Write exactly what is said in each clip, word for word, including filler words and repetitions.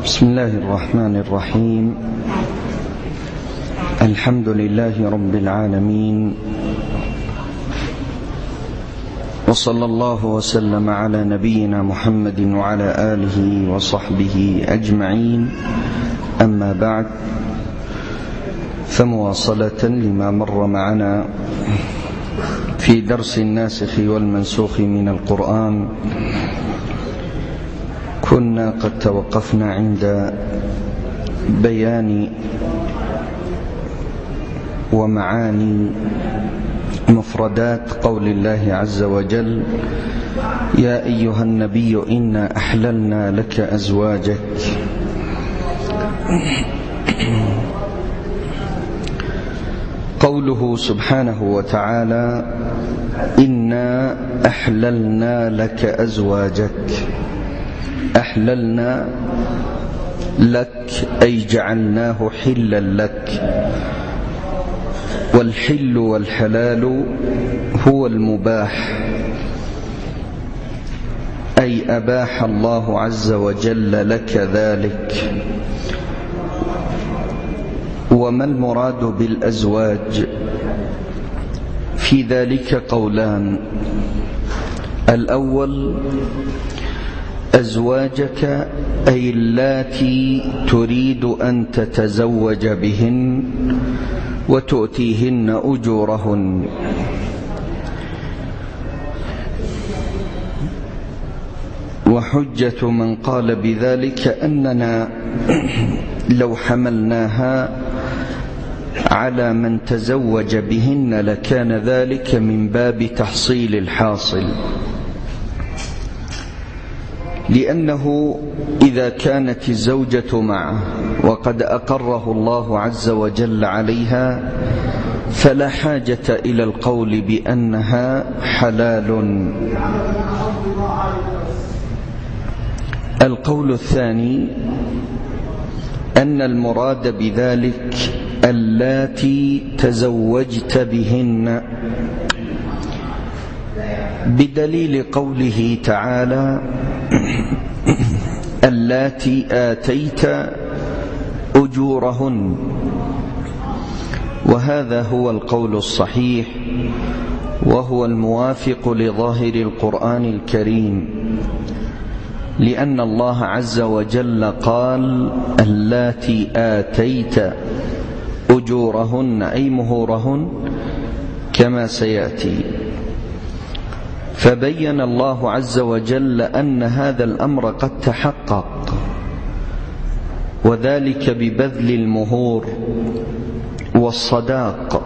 بسم الله الرحمن الرحيم. الحمد لله رب العالمين، وصلى الله وسلم على نبينا محمد وعلى آله وصحبه أجمعين. أما بعد، فمواصلة لما مر معنا في درس الناسخ والمنسوخ من القرآن، كنا قد توقفنا عند بيان ومعاني مفردات قول الله عز وجل: يا أيها النبي إنا أحللنا لك أزواجك. قوله سبحانه وتعالى: إنا أحللنا لك أزواجك، أحللنا لك أي جعلناه حلا لك، والحل والحلال هو المباح، أي أباح الله عز وجل لك ذلك. وما المراد بالأزواج؟ في ذلك قولان: الأول أزواجك أي اللاتي تريد أن تتزوج بهن وتؤتيهن أجورهن. وحجة من قال بذلك أننا لو حملناها على من تزوج بهن لكان ذلك من باب تحصيل الحاصل، لأنه إذا كانت الزوجة معه وقد أقره الله عز وجل عليها فلا حاجة إلى القول بأنها حلال. القول الثاني أن المراد بذلك اللاتي تزوجت بهن، بدليل قوله تعالى: اللاتي آتيت أجورهن. وهذا هو القول الصحيح، وهو الموافق لظاهر القرآن الكريم، لأن الله عز وجل قال: اللاتي آتيت أجورهن أي مهورهن، كما سيأتي. فبين الله عز وجل أن هذا الأمر قد تحقق، وذلك ببذل المهور والصداق.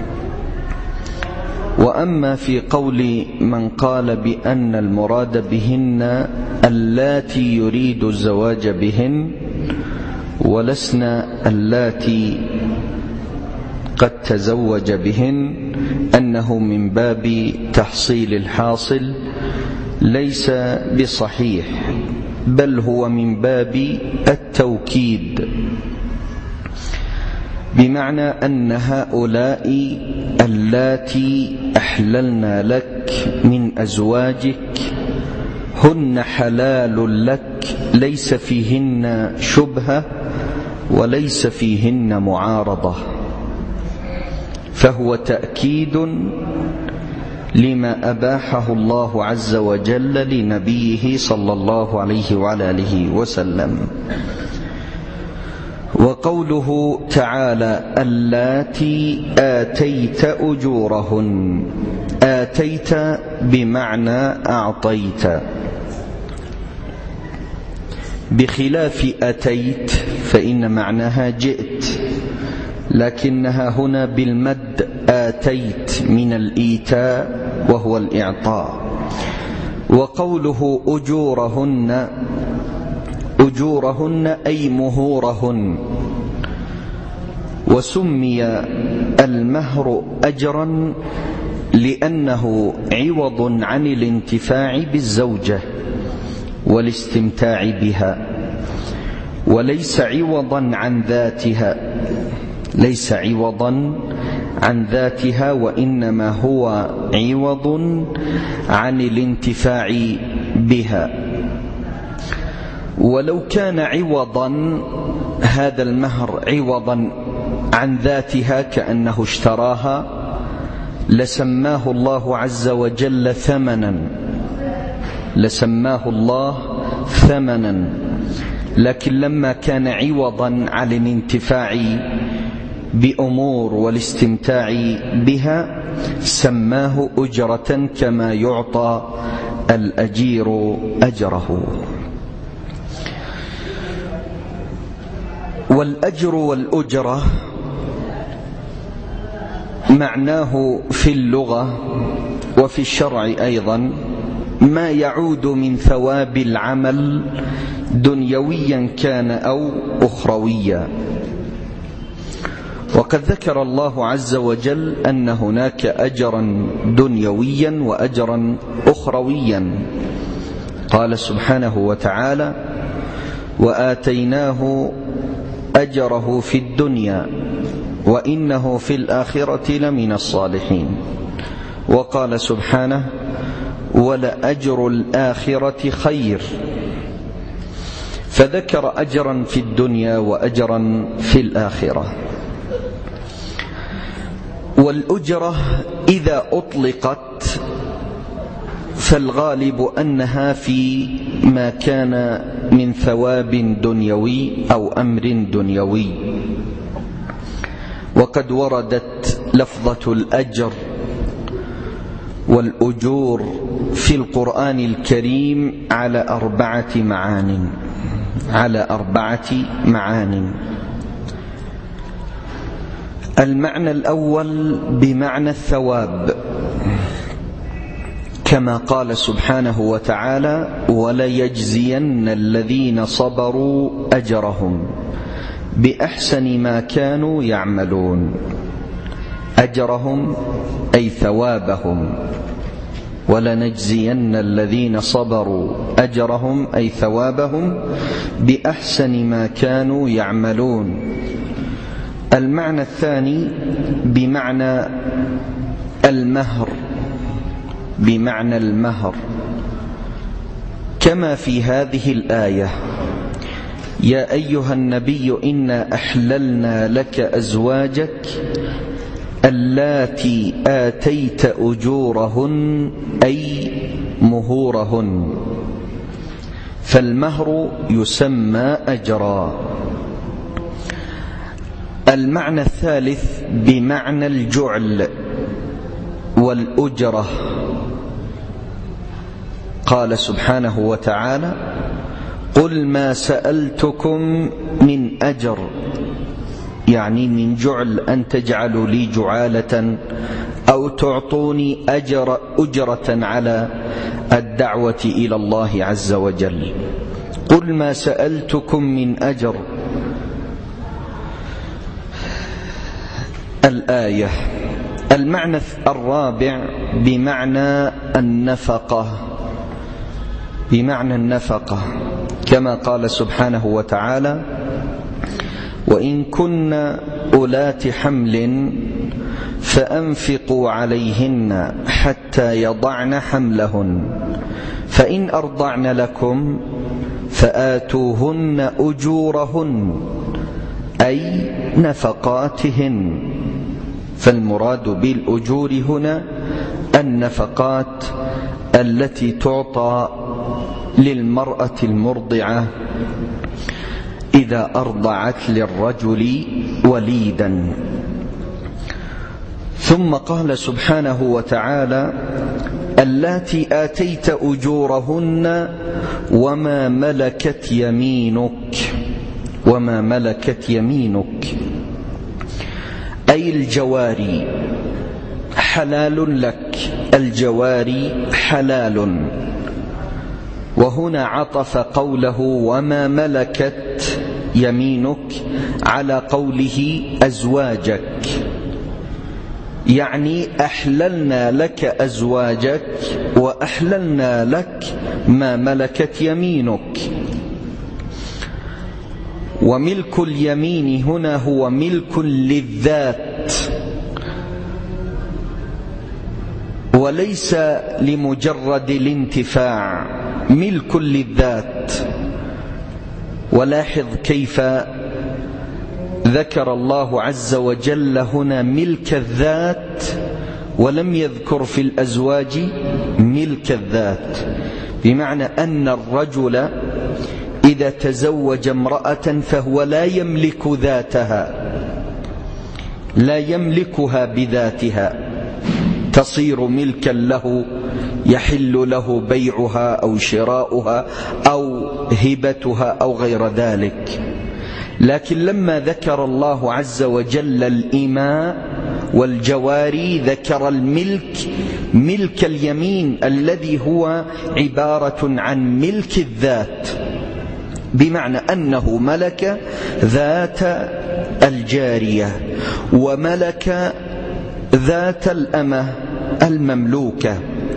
وأما في قول من قال بأن المراد بهن اللاتي يريد الزواج بهن ولسنا اللاتي قد تزوج بهن، أنه من باب تحصيل الحاصل، ليس بصحيح، بل هو من باب التوكيد، بمعنى أن هؤلاء اللاتي أحللنا لك من أزواجك هن حلال لك، ليس فيهن شبهة وليس فيهن معارضة، فهو تأكيد لما أباحه الله عز وجل لنبيه صلى الله عليه وعلى آله وسلم. وقوله تعالى: اللاتي آتيت أجورهن، آتيت بمعنى أعطيت، بخلاف أتيت فإن معناها جئت، لكنها هنا بالمد، آتيت من الإيتاء وهو الإعطاء. وقوله أجورهن، أجورهن أي مهورهن. وسمي المهر أجرا لأنه عوض عن الانتفاع بالزوجة والاستمتاع بها، وليس عوضا عن ذاتها، ليس عوضا عن ذاتها، وإنما هو عوض عن الانتفاع بها. ولو كان عوضا هذا المهر عوضا عن ذاتها كأنه اشتراها لسماه الله عز وجل ثمنا لسماه الله ثمنا لكن لما كان عوضا عن الانتفاع بأمور والاستمتاع بها سماه أجرة كما يعطى الأجير أجره. والأجر والأجرة معناه في اللغة وفي الشرع أيضا ما يعود من ثواب العمل دنيويا كان أو أخرويا. وقد ذكر الله عز وجل أن هناك أجرا دنيويا وأجرا أخرويا. قال سبحانه وتعالى: وآتيناه أجره في الدنيا وإنه في الآخرة لمن الصالحين. وقال سبحانه: ولأجر الآخرة خير. فذكر أجرا في الدنيا وأجرا في الآخرة. والأجرة إذا أطلقت فالغالب أنها في ما كان من ثواب دنيوي أو أمر دنيوي. وقد وردت لفظة الأجر والأجور في القرآن الكريم على أربعة معان على أربعة معان. المعنى الأول بمعنى الثواب كما قال سبحانه وتعالى: وليجزين الذين صبروا أجرهم بأحسن ما كانوا يعملون. أجرهم أي ثوابهم. ولنجزين الذين صبروا أجرهم أي ثوابهم بأحسن ما كانوا يعملون. المعنى الثاني بمعنى المهر بمعنى المهر كما في هذه الآية: يا أيها النبي إنا أحللنا لك أزواجك اللاتي آتيت أجورهن أي مهورهن. فالمهر يسمى أجرا. المعنى الثالث بمعنى الجعل والأجرة. قال سبحانه وتعالى: قل ما سألتكم من أجر، يعني من جعل، أن تجعلوا لي جعالة أو تعطوني أجر أجرة على الدعوة إلى الله عز وجل. قل ما سألتكم من أجر. الآية. المعنى الرابع بمعنى النفقة بمعنى النفقة كما قال سبحانه وتعالى: وإن كن أولات حمل فأنفقوا عليهن حتى يضعن حملهن فإن أرضعن لكم فآتوهن أجورهن أي نفقاتهن. فالمراد بالأجور هنا النفقات التي تعطى للمرأة المرضعة إذا أرضعت للرجل وليدا. ثم قال سبحانه وتعالى: اللاتي آتيت أجورهن وما ملكت يمينك وما ملكت يمينك أي الجواري حلال لك. الجواري حلال. وهنا عطف قوله وما ملكت يمينك على قوله أزواجك، يعني أحللنا لك أزواجك وأحللنا لك ما ملكت يمينك. وملك اليمين هنا هو ملك للذات وليس لمجرد الانتفاع، ملك للذات. ولاحظ كيف ذكر الله عز وجل هنا ملك الذات ولم يذكر في الأزواج ملك الذات، بمعنى أن الرجل إذا تزوج امرأة فهو لا يملك ذاتها، لا يملكها بذاتها، تصير ملكا له، يحل له بيعها أو شراؤها أو هبتها أو غير ذلك. لكن لما ذكر الله عز وجل الإماء والجواري ذكر الملك، ملك اليمين الذي هو عبارة عن ملك الذات، بمعنى أنه ملك ذات الجارية وملك ذات الأمة المملوكة.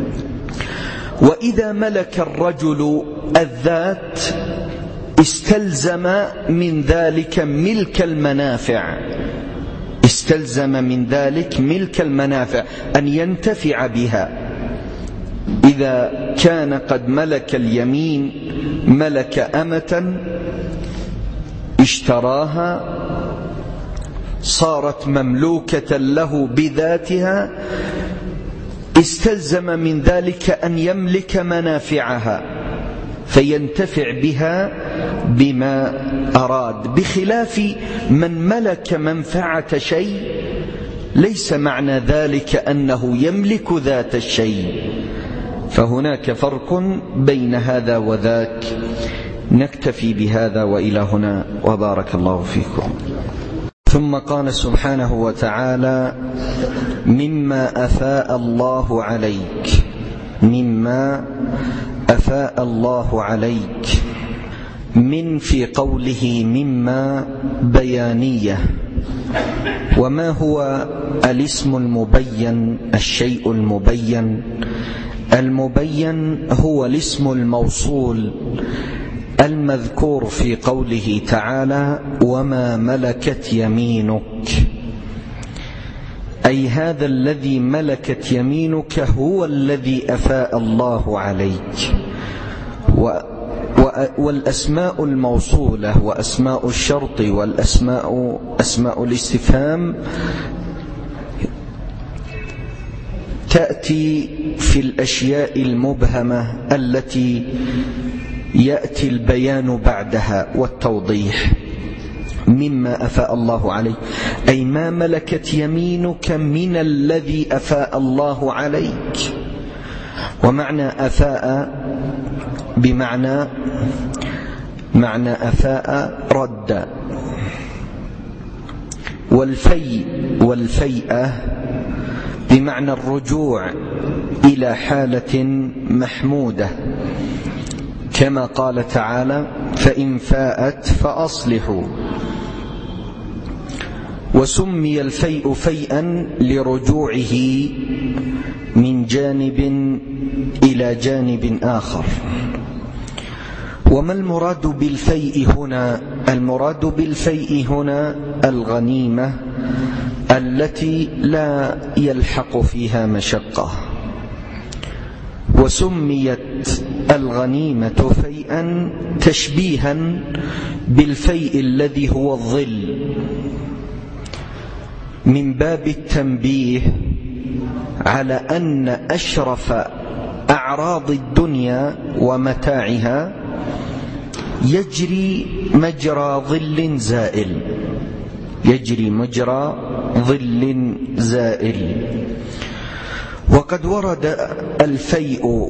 وإذا ملك الرجل الذات استلزم من ذلك ملك المنافع، استلزم من ذلك ملك المنافع، أن ينتفع بها. إذا كان قد ملك اليمين، ملك أمة اشتراها صارت مملوكة له بذاتها، استلزم من ذلك أن يملك منافعها فينتفع بها بما أراد، بخلاف من ملك منفعة شيء ليس معنى ذلك أنه يملك ذات الشيء. فهناك فرق بين هذا وذاك. نكتفي بهذا وإلى هنا، وبارك الله فيكم. ثم قال سبحانه وتعالى: مما أفاء الله عليك، مما أفاء الله عليك. من في قوله مما بيانية. وما هو الاسم المبين؟ الشيء المبين، المبين هو الاسم الموصول المذكور في قوله تعالى: وما ملكت يمينك، أي هذا الذي ملكت يمينك هو الذي أفاء الله عليك. والأسماء الموصولة وأسماء الشرط والأسماء أسماء الاستفهام تأتي في الأشياء المبهمة التي يأتي البيان بعدها والتوضيح. مما أفاء الله عليك أي ما ملكت يمينك من الذي أفاء الله عليك. ومعنى أفاء بمعنى معنى أفاء رد. والفيء والفيئة بمعنى الرجوع إلى حالة محمودة، كما قال تعالى: فإن فاءت فأصلحوا. وسمي الفيء فيئا لرجوعه من جانب إلى جانب آخر. وما المراد بالفيء هنا؟ المراد بالفيء هنا الغنيمة التي لا يلحق فيها مشقة. وسميت الغنيمة فيئا تشبيها بالفيء الذي هو الظل، من باب التنبيه على أن أشرف أعراض الدنيا ومتاعها يجري مجرى ظل زائل، يجري مجرى ظل زائل. وقد ورد الفيء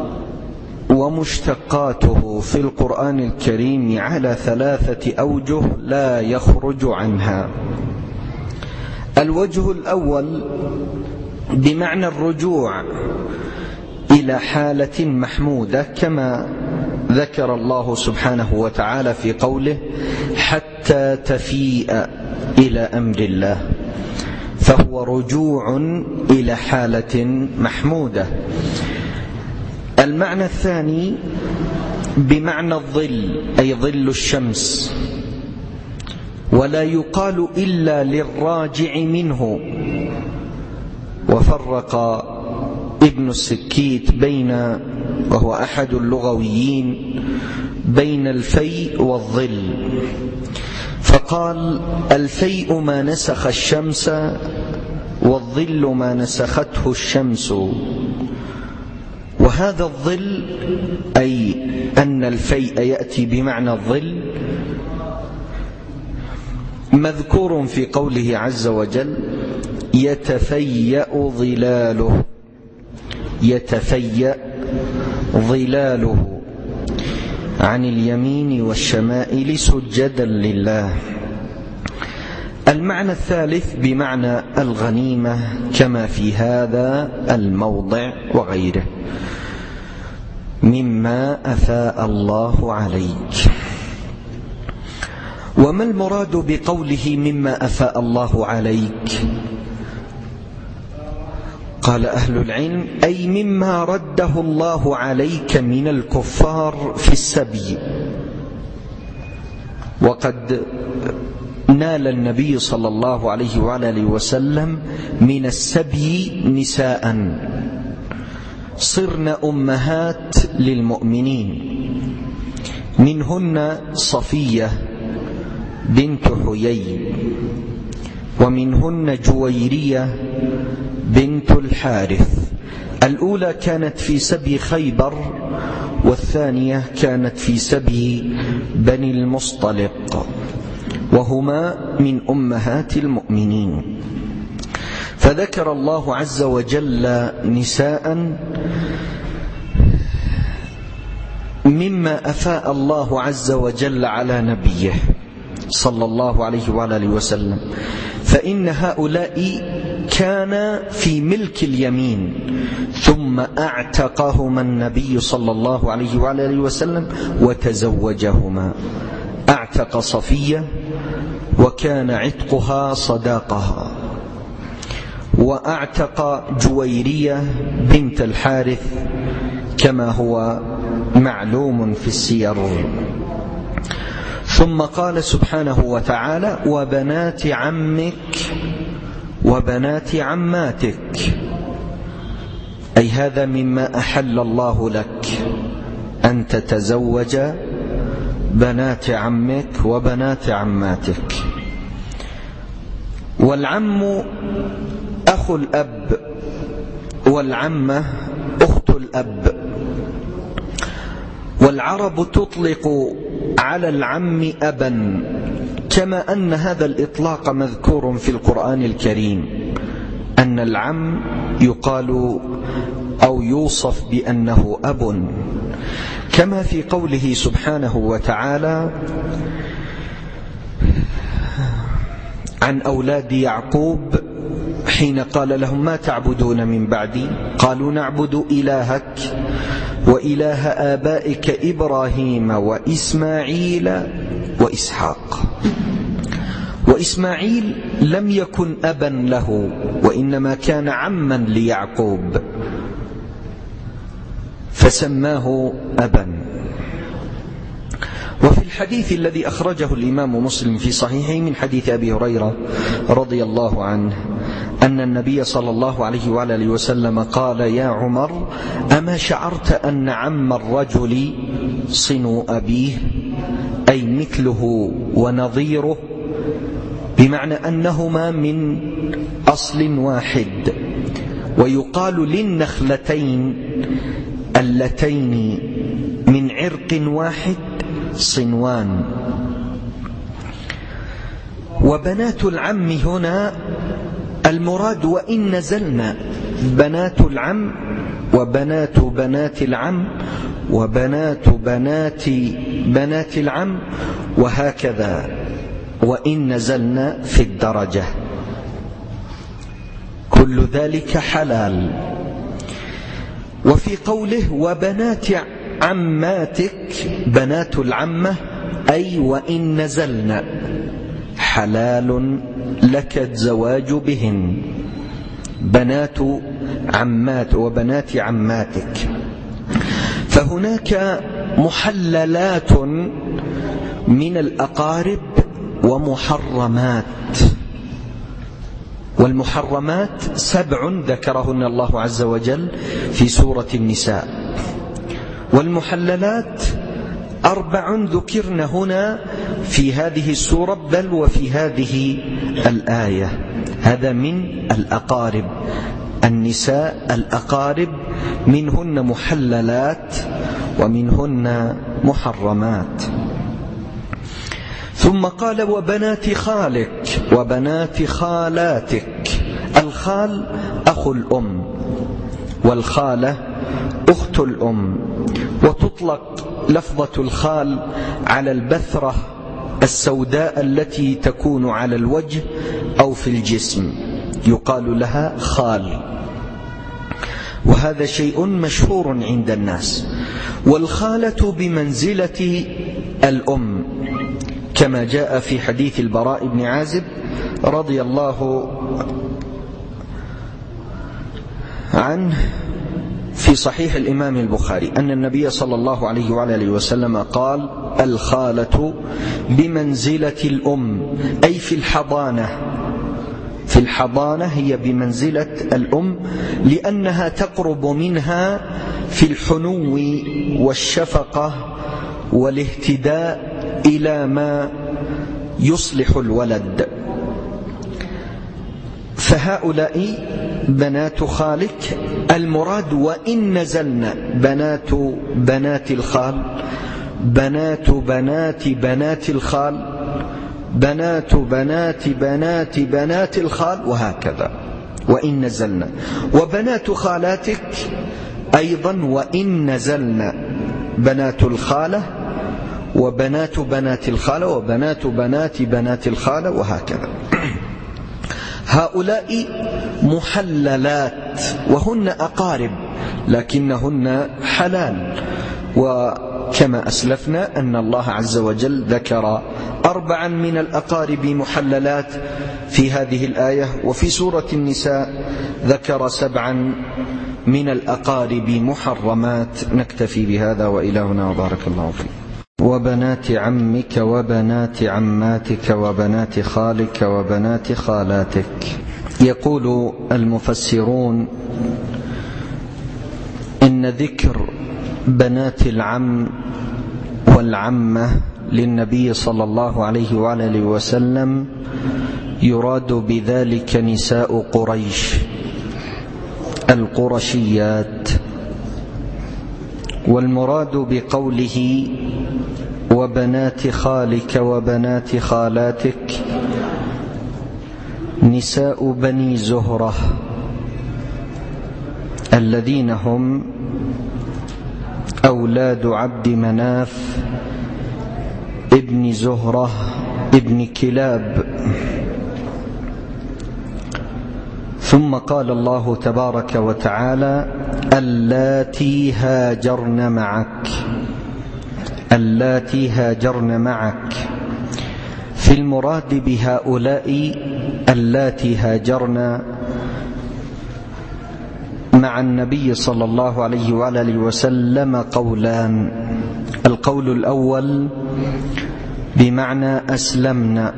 ومشتقاته في القرآن الكريم على ثلاثة أوجه لا يخرج عنها. الوجه الأول بمعنى الرجوع إلى حالة محمودة، كما ذكر الله سبحانه وتعالى في قوله: حتى تفيء إلى أمر الله، فهو رجوع إلى حالة محمودة. المعنى الثاني بمعنى الظل، أي ظل الشمس، ولا يقال إلا للراجع منه. وفرق ابن السكيت بين، وهو أحد اللغويين، بين الفيء والظل، فقال الفيء ما نسخ الشمس والظل ما نسخته الشمس. وهذا الظل أي أن الفيء يأتي بمعنى الظل مذكور في قوله عز وجل يتفيأ ظلاله، يتفيأ ظلاله عن اليمين والشمائل سجدا لله. المعنى الثالث بمعنى الغنيمة كما في هذا الموضع وغيره، مما أفاء الله عليك. وما المراد بقوله مما أفاء الله عليك؟ قال أهل العلم أي مما رده الله عليك من الكفار في السبي. وقد نال النبي صلى الله عليه وعلى وسلم من السبي نساء صرن أمهات للمؤمنين، منهن صفية بنت حيي، ومنهن جويرية بنت الحارث. الأولى كانت في سبي خيبر، والثانية كانت في سبي بني المصطلق، وهما من أمهات المؤمنين. فذكر الله عز وجل نساء مما أفاء الله عز وجل على نبيه صلى الله عليه وآله وسلم، فإن هؤلاء كان في ملك اليمين، ثم أعتقهما النبي صلى الله عليه وآله وسلم وتزوجهما. أعتق صفية وكان عتقها صداقها، وأعتق جويرية بنت الحارث كما هو معلوم في السير. ثم قال سبحانه وتعالى وبنات عمك وبنات عماتك، أي هذا مما أحل الله لك أن تتزوج بنات عمك وبنات عماتك. والعم أخو الأب، والعمة أخت الأب. والعرب تطلق على العم أبا، كما أن هذا الإطلاق مذكور في القرآن الكريم، أن العم يقال أو يوصف بأنه أب، كما في قوله سبحانه وتعالى عن أولاد يعقوب حين قال لهم ما تعبدون من بعدي؟ قالوا نعبد إلهك وإله آبائك إبراهيم وإسماعيل وإسحاق. وإسماعيل لم يكن أبا له، وإنما كان عما ليعقوب فسماه أبا. وفي الحديث الذي أخرجه الإمام مسلم في صحيحه من حديث أبي هريرة رضي الله عنه أن النبي صلى الله عليه وآله وسلم قال يا عمر أما شعرت أن عم الرجل صنو أبيه، أي مثله ونظيره، بمعنى أنهما من أصل واحد. ويقال للنخلتين اللتين من عرق واحد صنوان. وبنات العم هنا المراد وإن نزلنا، بنات العم وبنات بنات العم وبنات بنات بنات العم، وهكذا وإن نزلنا في الدرجة، كل ذلك حلال. وفي قوله وبنات عماتك، بنات العمة أي وإن نزلنا حلال لك الزواج بهن، بنات عمات وبنات عماتك. فهناك محللات من الأقارب ومحرمات، والمحرمات سبع ذكرهن الله عز وجل في سورة النساء، والمحللات أربع ذكرن هنا في هذه السورة بل وفي هذه الآية. هذا من الأقارب، النساء الأقارب منهن محللات ومنهن محرمات. ثم قال وبنات خالك وبنات خالاتك. الخال أخو الأم، والخالة أخت الأم، وتطلق لفظة الخال على البثرة السوداء التي تكون على الوجه أو في الجسم، يقال لها خال، وهذا شيء مشهور عند الناس. والخالة بمنزلة الأم كما جاء في حديث البراء بن عازب رضي الله عنه في صحيح الإمام البخاري أن النبي صلى الله عليه وآله وسلم قال الخالة بمنزلة الأم، أي في الحضانة. في الحضانة هي بمنزلة الأم لأنها تقرب منها في الحنو والشفقة والاهتداء إلى ما يصلح الولد. فهؤلاء بنات خالك، المراد وإن نزلنا بنات بنات الخال، بنات بنات بنات الخال، بنات بنات بنات بنات الخال، وهكذا وإن نزلنا. وبنات خالاتك أيضا وإن نزلنا، بنات الخالة وبنات بنات الخالة وبنات بنات بنات الخالة، وهكذا. هؤلاء محللات وهن أقارب لكنهن حلال. وكما أسلفنا أن الله عز وجل ذكر أربعا من الأقارب محللات في هذه الآية، وفي سورة النساء ذكر سبعا من الأقارب محرمات. نكتفي بهذا وإلى هنا وبارك الله فيك. وبنات عمك وبنات عماتك وبنات خالك وبنات خالاتك. يقول المفسرون إن ذكر بنات العم والعمة للنبي صلى الله عليه وآله وسلم يراد بذلك نساء قريش القرشيات. والمراد بقوله وبنات خالك وبنات خالاتك نساء بني زهرة الذين هم أولاد عبد مناف ابن زهرة ابن كلاب. ثم قال الله تبارك وتعالى اللاتي هاجرن معك، اللاتي هاجرن معك. في المراد بهؤلاء اللاتي هاجرن مع النبي صلى الله عليه وآله وسلم قولان. القول الأول بمعنى أسلمنا،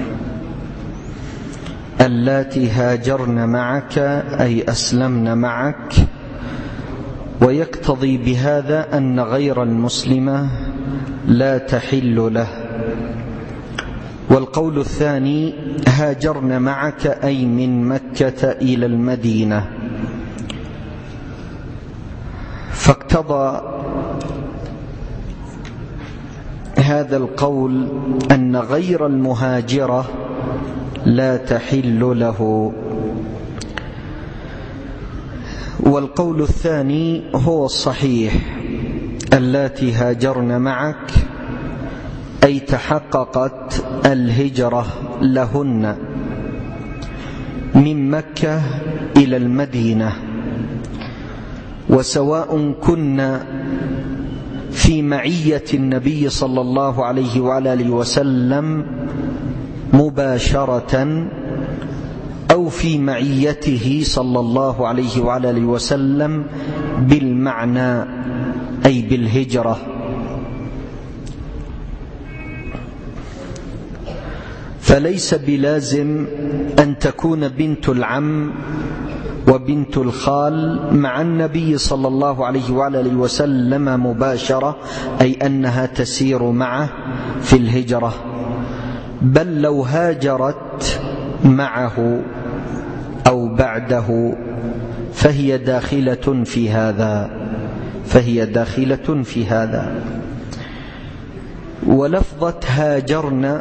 اللاتي هاجرن معك أي أسلمن معك، ويقتضي بهذا أن غير المسلمة لا تحل له. والقول الثاني هاجرن معك أي من مكة إلى المدينة. فاقتضى هذا القول أن غير المهاجرة لا تحل له. والقول الثاني هو الصحيح، اللاتي هاجرن معك أي تحققت الهجرة لهن من مكة إلى المدينة، وسواء كنا في معية النبي صلى الله عليه وآله وسلم مباشرة أو في معيته صلى الله عليه وآله وسلم بالمعنى أي بالهجرة. فليس بلازم أن تكون بنت العم وبنت الخال مع النبي صلى الله عليه وآله وسلم مباشرة، أي أنها تسير معه في الهجرة، بل لو هاجرت معه أو بعده فهي داخلة في هذا فهي داخلة في هذا. ولفظة هاجرن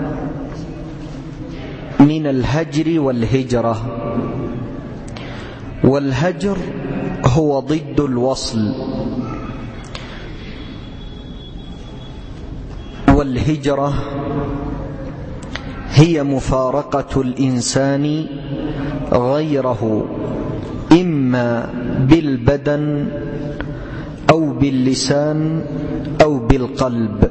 من الهجر والهجرة، والهجر هو ضد الوصل، والهجرة هي مفارقة الإنسان غيره إما بالبدن أو باللسان أو بالقلب.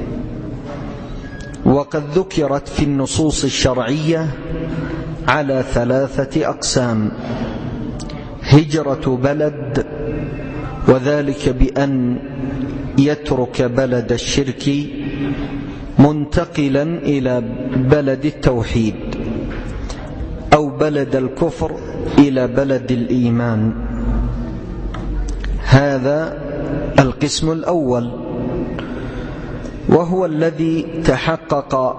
وقد ذكرت في النصوص الشرعية على ثلاثة أقسام: هجرة بلد، وذلك بأن يترك بلد الشرك منتقلا إلى بلد التوحيد، أو بلد الكفر إلى بلد الإيمان. هذا القسم الأول، وهو الذي تحقق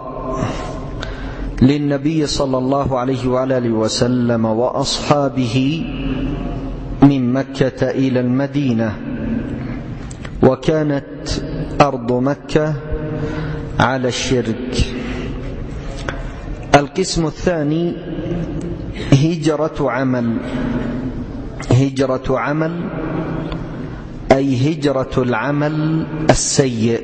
للنبي صلى الله عليه وآله وسلم وأصحابه من مكة إلى المدينة، وكانت أرض مكة على الشرك. القسم الثاني هجرة عمل. هجرة عمل أي هجرة العمل السيء.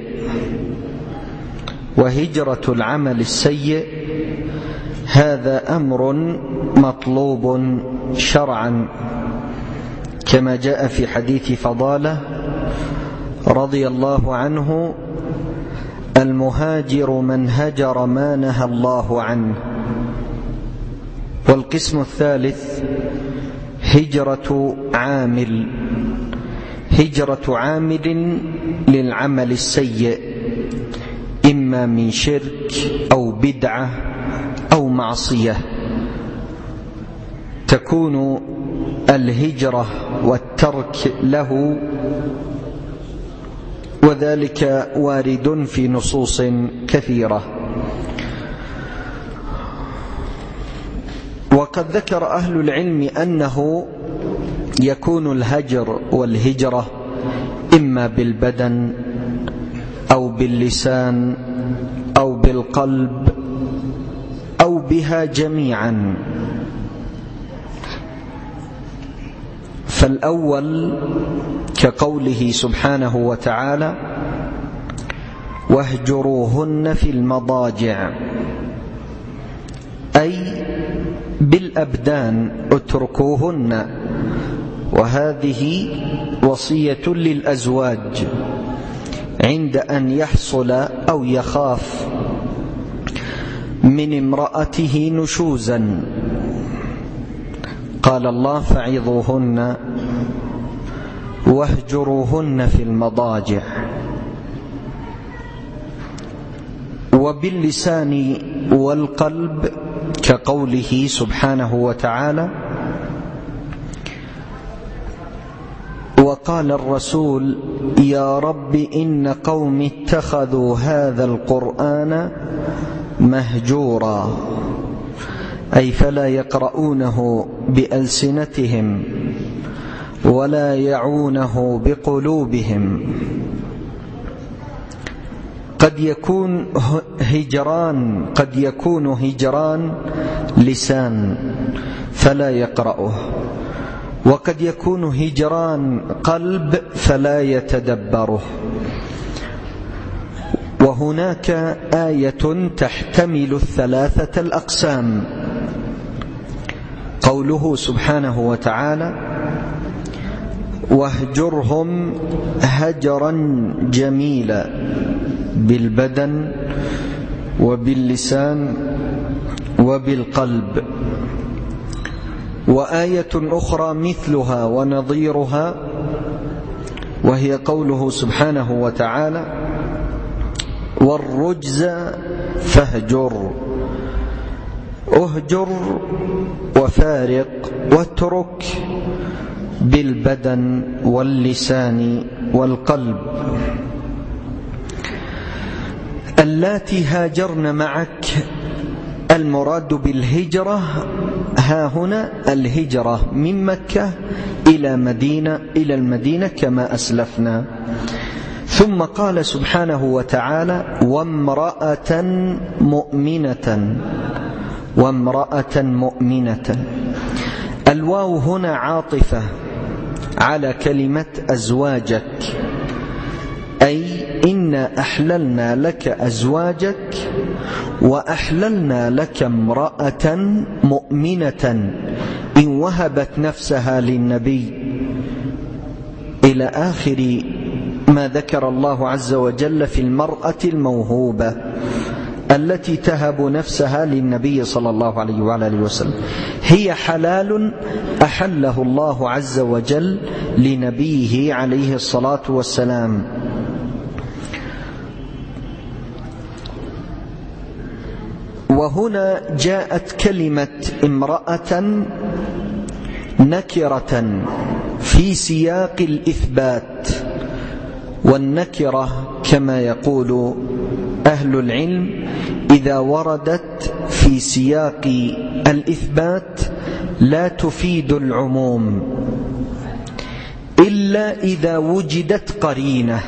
وهجرة العمل السيء هذا أمر مطلوب شرعا، كما جاء في حديث فضالة رضي الله عنه: المهاجر من هجر ما نهى الله عنه. والقسم الثالث هجرة عامل. هجرة عامل للعمل السيء، إما من شرك أو بدعة أو معصية. تكون الهجرة والترك له، وذلك وارد في نصوص كثيرة. وقد ذكر أهل العلم أنه يكون الهجر والهجرة إما بالبدن أو باللسان أو بالقلب أو بها جميعا. فالأول كقوله سبحانه وتعالى: واهجروهن في المضاجع، أي بالأبدان اتركوهن. وهذه وصية للأزواج عند أن يحصل أو يخاف من امرأته نشوزا. قال الله: فعظوهن واهجروهن في المضاجع. وباللسان والقلب كقوله سبحانه وتعالى: وقال الرسول يا رب إن قوم اتخذوا هذا القرآن مهجورا، أي فلا يقرؤونه بألسنتهم ولا يعونه بقلوبهم. قد يكون هجران قد يكون هجران لسان فلا يقرأه، وقد يكون هجران قلب فلا يتدبره. وهناك آية تحتمل الثلاثة الأقسام، قوله سبحانه وتعالى: واهجرهم هجرا جميلا، بالبدن وباللسان وبالقلب. وآية أخرى مثلها ونظيرها، وهي قوله سبحانه وتعالى: والرجز فاهجر، اهجر وفارق واترك بالبدن واللسان والقلب. اللاتي هاجرن معك، المراد بالهجرة ها هنا الهجرة من مكة إلى مدينة إلى المدينة كما أسلفنا. ثم قال سبحانه وتعالى وامرأة مؤمنة، وامرأة مؤمنة. الواو هنا عاطفة على كلمة أزواجك، أي إنا أحللنا لك أزواجك وأحللنا لك امرأة مؤمنة إن وهبت نفسها للنبي، إلى آخر ما ذكر الله عز وجل في المرأة الموهوبة التي تهب نفسها للنبي صلى الله عليه وعلى آله وسلم. هي حلال أحله الله عز وجل لنبيه عليه الصلاة والسلام. وهنا جاءت كلمة امرأة نكرة في سياق الإثبات، والنكرة كما يقول أهل العلم إذا وردت في سياق الإثبات لا تفيد العموم إلا إذا وجدت قرينة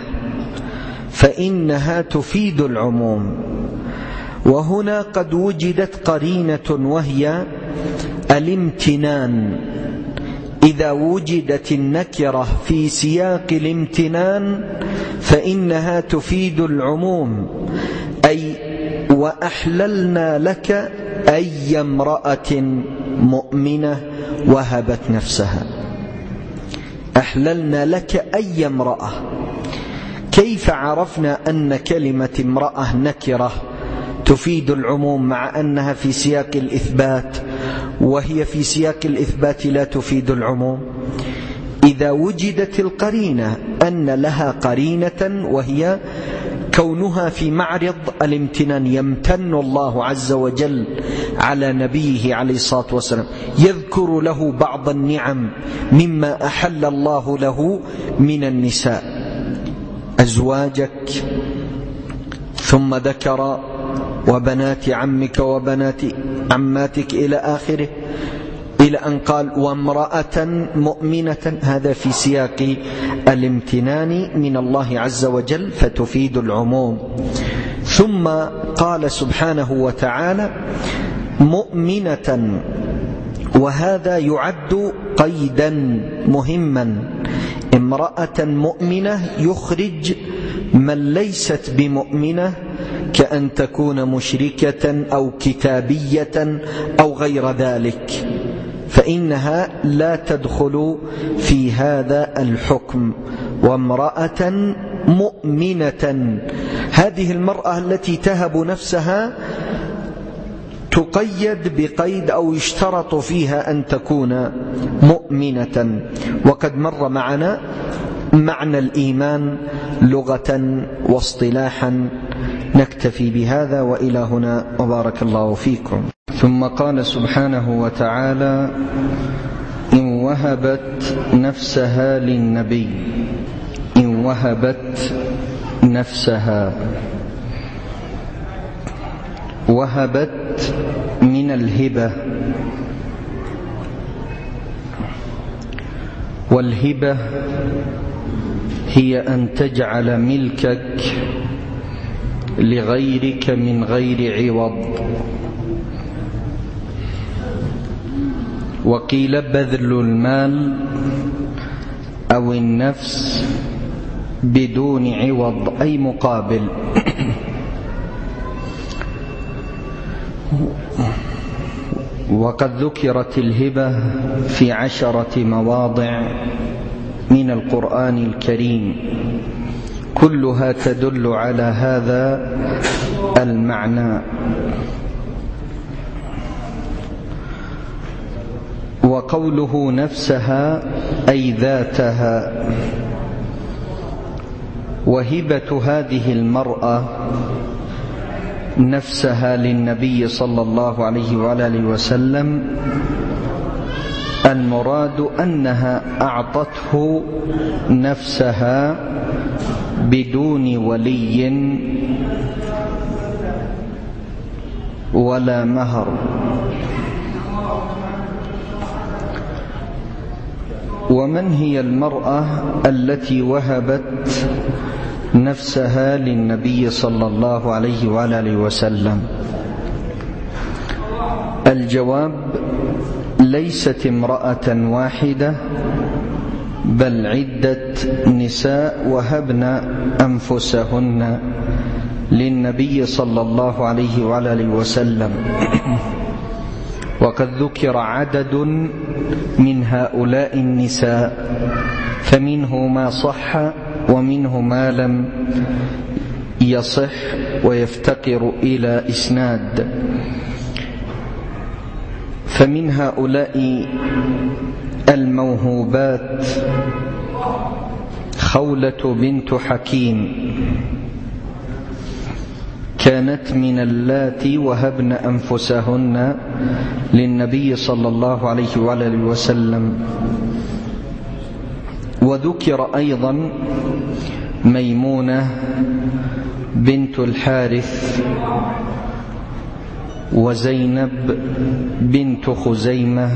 فإنها تفيد العموم. وهنا قد وجدت قرينة وهي الامتنان. إذا وجدت النكرة في سياق الامتنان فإنها تفيد العموم، أي وأحللنا لك أي امرأة مؤمنة وهبت نفسها. أحللنا لك أي امرأة. كيف عرفنا أن كلمة امرأة نكرة تفيد العموم مع أنها في سياق الإثبات وهي في سياق الإثبات لا تفيد العموم؟ إذا وجدت القرينة أن لها قرينة وهي كونها في معرض الامتنان، يمتن الله عز وجل على نبيه عليه الصلاة والسلام، يذكر له بعض النعم مما أحل الله له من النساء أزواجك، ثم ذكر وبنات عمك وبنات عماتك إلى آخره، إلى أن قال وامرأة مؤمنة. هذا في سياق الامتنان من الله عز وجل فتفيد العموم. ثم قال سبحانه وتعالى مؤمنة، وهذا يعد قيدا مهما. امرأة مؤمنة يخرج من ليست بمؤمنة كأن تكون مشركة أو كتابية أو غير ذلك، فإنها لا تدخل في هذا الحكم. وامرأة مؤمنة، هذه المرأة التي تهب نفسها تقيد بقيد أو يشترط فيها أن تكون مؤمنة. وقد مر معنا معنى الإيمان لغة واصطلاحا. نكتفي بهذا وإلى هنا وبارك الله فيكم. ثم قال سبحانه وتعالى إن وهبت نفسها للنبي، إن وهبت نفسها. وهبت من الهبة، والهبة هي أن تجعل ملكك لغيرك من غير عوض. وقيل بذل المال أو النفس بدون عوض أي مقابل. وقد ذكرت الهبة في عشرة مواضع من القرآن الكريم، كلها تدل على هذا المعنى. وقوله نفسها أي ذاتها. وهبة هذه المرأة نفسها للنبي صلى الله عليه وآله وسلم المراد أنها أعطته نفسها بدون ولي ولا مهر. ومن هي المرأة التي وهبت نفسها للنبي صلى الله عليه وآله وسلم؟ الجواب: ليست امرأة واحدة بل عدة نساء وهبن أنفسهن للنبي صلى الله عليه وآله وسلم، وقد ذكر عدد من هؤلاء النساء، فمنه ما صح ومنه ما لم يصح ويفتقر إلى إسناد. فمن هؤلاء الموهوبات خولة بنت حكيم، كانت من اللاتي وهبن أنفسهن للنبي صلى الله عليه وآله وسلم. وذكر أيضا ميمونة بنت الحارث، وزينب بنت خزيمة،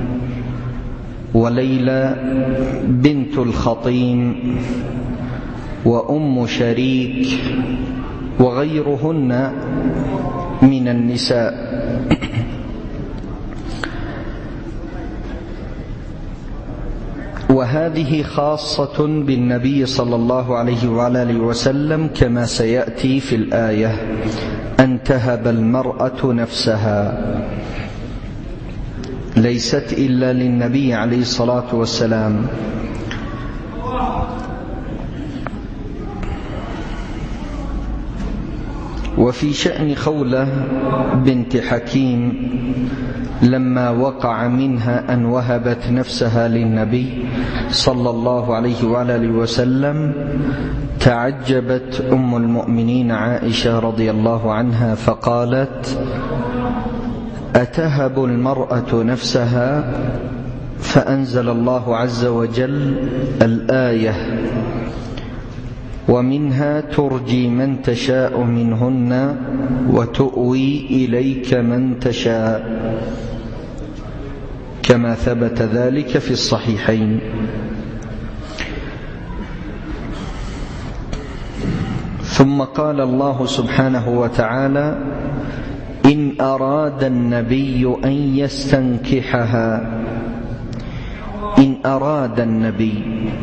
وليلى بنت الخطيم، وأم شريك، وغيرهن من النساء. وهذه خاصة بالنبي صلى الله عليه وآله وسلم كما سيأتي في الآية: أن تهب المرأة نفسها، ليست إلا للنبي عليه الصلاة والسلام. وفي شأن خولة بنت حكيم لما وقع منها أن وهبت نفسها للنبي صلى الله عليه وآله وسلم، تعجبت أم المؤمنين عائشة رضي الله عنها فقالت: أتهب المرأة نفسها؟ فأنزل الله عز وجل الآية: ومنها ترجي من تشاء منهن وتؤوي إليك من تشاء، كما ثبت ذلك في الصحيحين. ثم قال الله سبحانه وتعالى: إن أراد النبي أن يستنكحها. إن أراد النبي،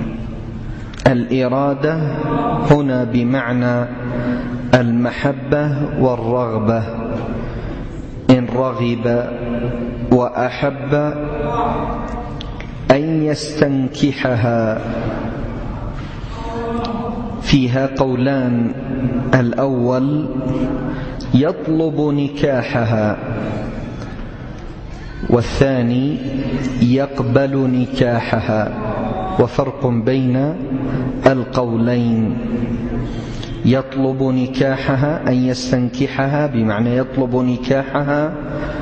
الإرادة هنا بمعنى المحبة والرغبة. إن رغب وأحب أن يستنكحها. فيها قولان: الأول يطلب نكاحها، والثاني يقبل نكاحها. وفرق بين القولين: يطلب نكاحها أن يستنكحها بمعنى يطلب نكاحها،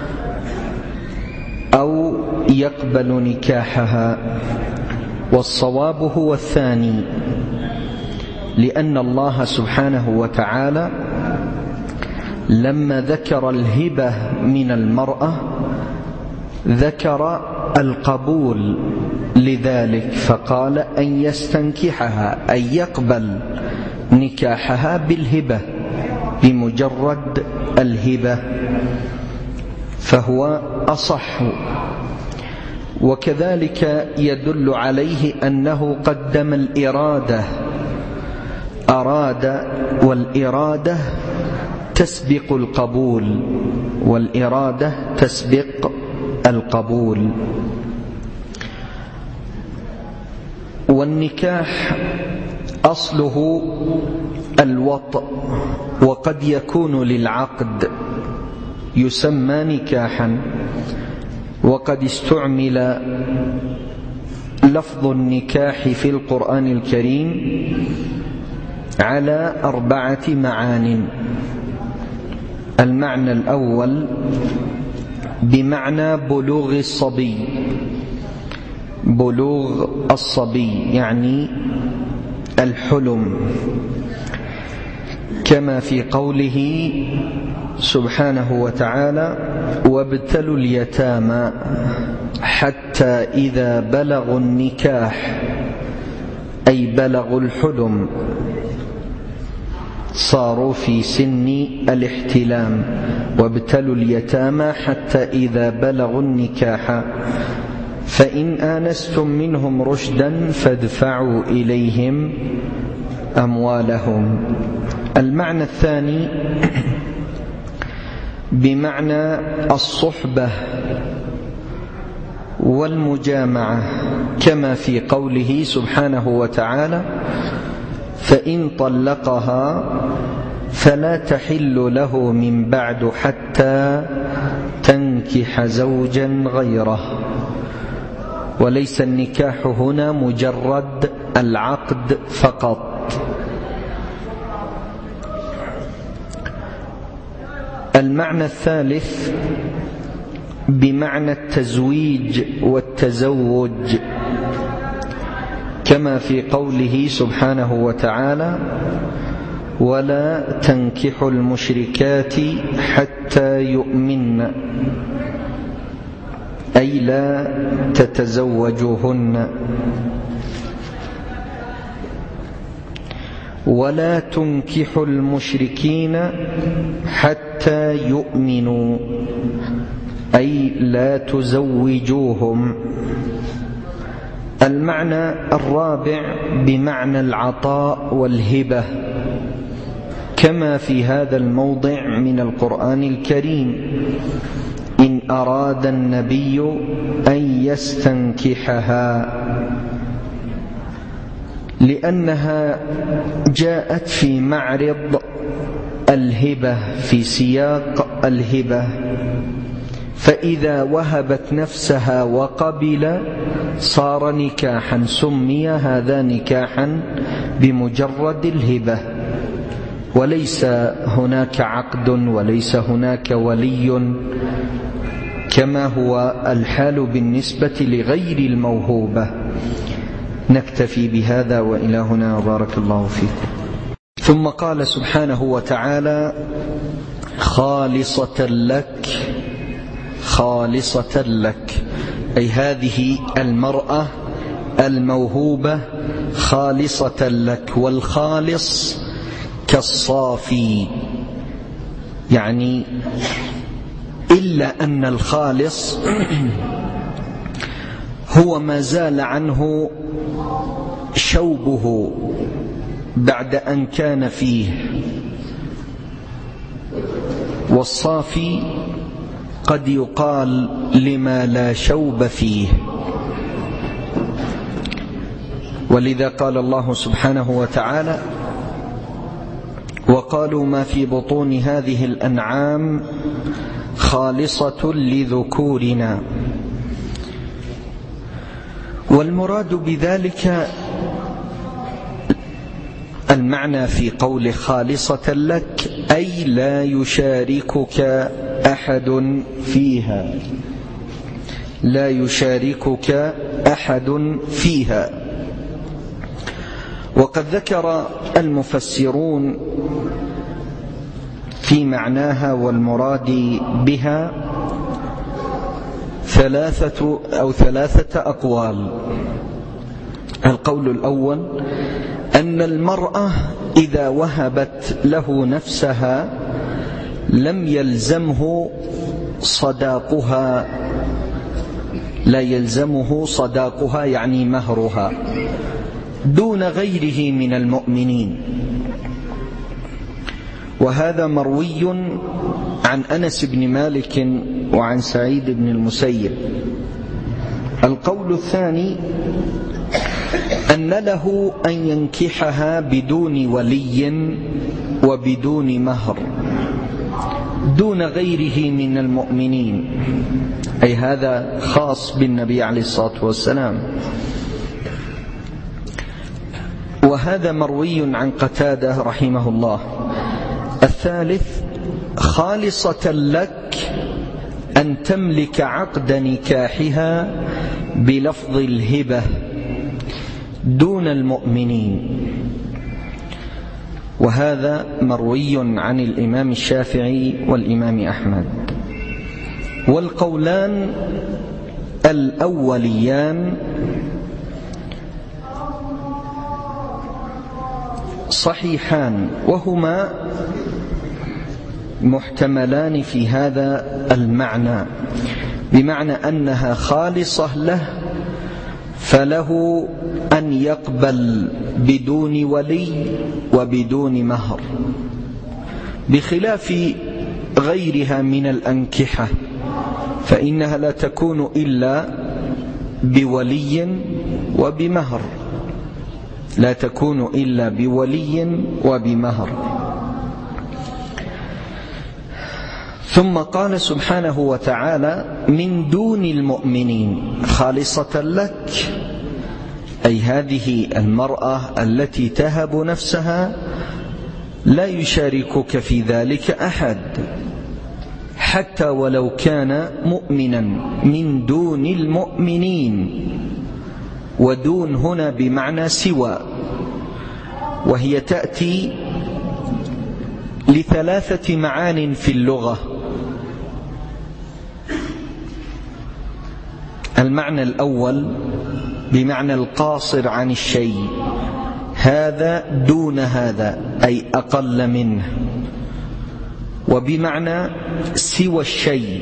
أو يقبل نكاحها. والصواب هو الثاني، لأن الله سبحانه وتعالى لما ذكر الهبة من المرأة ذكر القبول لذلك، فقال أن يستنكحها، أن يقبل نكاحها بالهبة، بمجرد الهبة، فهو أصح. وكذلك يدل عليه أنه قدم الإرادة، أراد، والإرادة تسبق القبول، والإرادة تسبق القبول. والنكاح أصله الوطء، وقد يكون للعقد، يسمى نكاحا. وقد استعمل لفظ النكاح في القرآن الكريم على أربعة معان. المعنى الأول بمعنى بلوغ الصبي، بلوغ الصبي يعني الحلم، كما في قوله سبحانه وتعالى: وابتلوا اليتامى حتى إذا بلغوا النكاح، أي بلغوا الحلم، صاروا في سن الاحتلام. وابتلوا اليتامى حتى إذا بلغوا النكاح فإن آنستم منهم رشدا فادفعوا إليهم أموالهم. المعنى الثاني بمعنى الصحبة والمجامعة، كما في قوله سبحانه وتعالى: فإن طلقها فلا تحل له من بعد حتى تنكح زوجا غيره. وليس النكاح هنا مجرد العقد فقط. المعنى الثالث بمعنى التزويج والتزوج، كما في قوله سبحانه وتعالى: ولا تنكحوا المشركات حتى يؤمن، أي لا تتزوجوهن. ولا تنكحوا المشركين حتى يؤمنوا، أي لا تزوجوهم. المعنى الرابع بمعنى العطاء والهبة، كما في هذا الموضع من القرآن الكريم: إن أراد النبي أن يستنكحها، لأنها جاءت في معرض الهبة، في سياق الهبة، فإذا وهبت نفسها وقبل صار نكاحا، سمي هذا نكاحا بمجرد الهبة، وليس هناك عقد وليس هناك ولي، كما هو الحال بالنسبة لغير الموهوبة. نكتفي بهذا وإلى هنا، وبارك الله فيكم. ثم قال سبحانه وتعالى: خالصة لك، خالصة لك، أي هذه المرأة الموهوبة خالصة لك. والخالص كالصافي، يعني إلا أن الخالص هو ما زال عنه شوبه بعد أن كان فيه، والصافي قد يقال لما لا شوب فيه. ولذا قال الله سبحانه وتعالى: وقالوا ما في بطون هذه الأنعام خالصة لذكورنا. والمراد بذلك المعنى في قول خالصة لك، أي لا يشاركك أحد فيها، لا يشاركك أحد فيها. وقد ذكر المفسرون في معناها والمراد بها ثلاثة أو ثلاثة أقوال. القول الأول أن المرأة إذا وهبت له نفسها لم يلزمه صداقها، لا يلزمه صداقها يعني مهرها، دون غيره من المؤمنين. وهذا مروي عن أنس بن مالك وعن سعيد بن المسيب. القول الثاني أن له أن ينكحها بدون ولي وبدون مهر، دون غيره من المؤمنين، أي هذا خاص بالنبي عليه الصلاة والسلام. وهذا مروي عن قتادة رحمه الله. الثالث خالصة لك أن تملك عقد نكاحها بلفظ الهبة دون المؤمنين. وهذا مروي عن الإمام الشافعي والإمام أحمد. والقولان الأوليان صحيحان، وهما محتملان في هذا المعنى، بمعنى أنها خالصة له فله أن يقبل بدون ولي وبدون مهر، بخلاف غيرها من الأنكحة فإنها لا تكون إلا بولي وبمهر، لا تكون إلا بولي وبمهر. ثم قال سبحانه وتعالى من دون المؤمنين خالصة لك، أي هذه المرأة التي تهب نفسها لا يشاركك في ذلك أحد حتى ولو كان مؤمنا، من دون المؤمنين. ودون هنا بمعنى سوى، وهي تأتي لثلاثة معان في اللغة. المعنى الأول بمعنى القاصر عن الشيء، هذا دون هذا أي أقل منه، وبمعنى سوى الشيء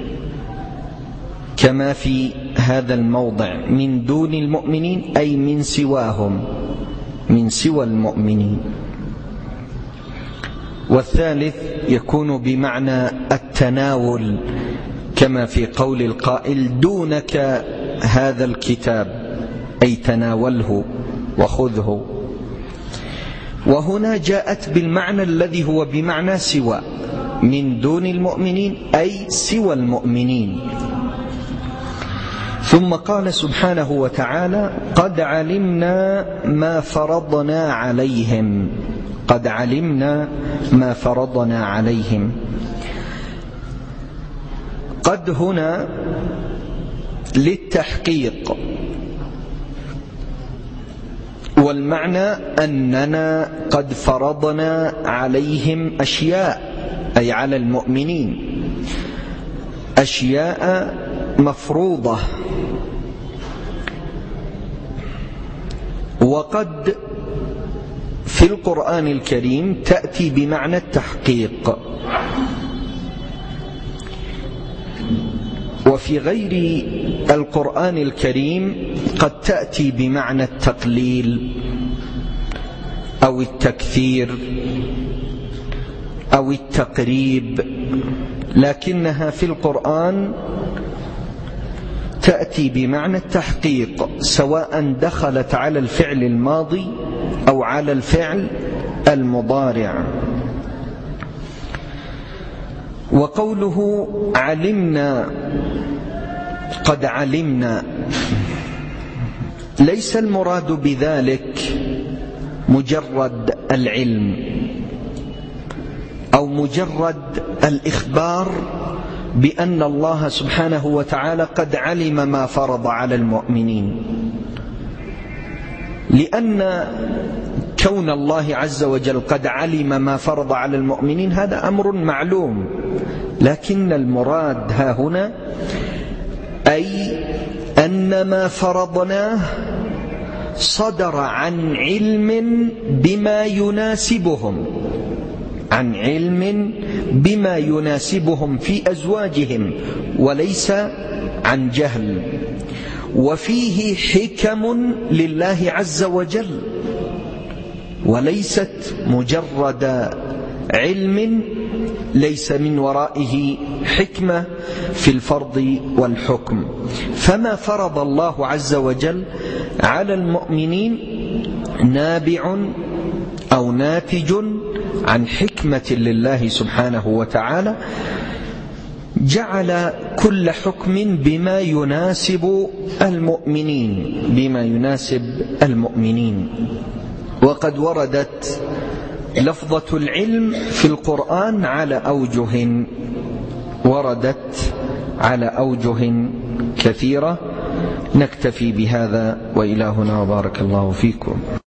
كما في هذا الموضع من دون المؤمنين أي من سواهم، من سوى المؤمنين. والثالث يكون بمعنى التناول كما في قول القائل دونك هذا الكتاب، أي تناوله وخذه. وهنا جاءت بالمعنى الذي هو بمعنى سوى، من دون المؤمنين أي سوى المؤمنين. ثم قال سبحانه وتعالى قد علمنا ما فرضنا عليهم، قد علمنا ما فرضنا عليهم. قد هنا للتحقيق، والمعنى أننا قد فرضنا عليهم أشياء، أي على المؤمنين أشياء مفروضة. وقد في القرآن الكريم تأتي بمعنى التحقيق، وفي غير القرآن الكريم قد تأتي بمعنى التقليل أو التكثير أو التقريب، لكنها في القرآن تأتي بمعنى التحقيق، سواء دخلت على الفعل الماضي أو على الفعل المضارع. وقوله علمنا، قد علمنا، ليس المراد بذلك مجرد العلم أو مجرد الإخبار بأن الله سبحانه وتعالى قد علم ما فرض على المؤمنين، لأن كون الله عز وجل قد علم ما فرض على المؤمنين هذا أمر معلوم، لكن المراد ها هنا أي أن ما فرضناه صدر عن علم بما يناسبهم، عن علم بما يناسبهم في أزواجهم، وليس عن جهل. وفيه حكم لله عز وجل، وليست مجرد علم ليس من ورائه حكمة في الفرض والحكم. فما فرض الله عز وجل على المؤمنين نابع أو ناتج عن حكمة لله سبحانه وتعالى، جعل كل حكم بما يناسب المؤمنين، بما يناسب المؤمنين. وقد وردت لفظة العلم في القرآن على أوجه، وردت على أوجه كثيرة. نكتفي بهذا وإلى هنا، وبارك الله فيكم.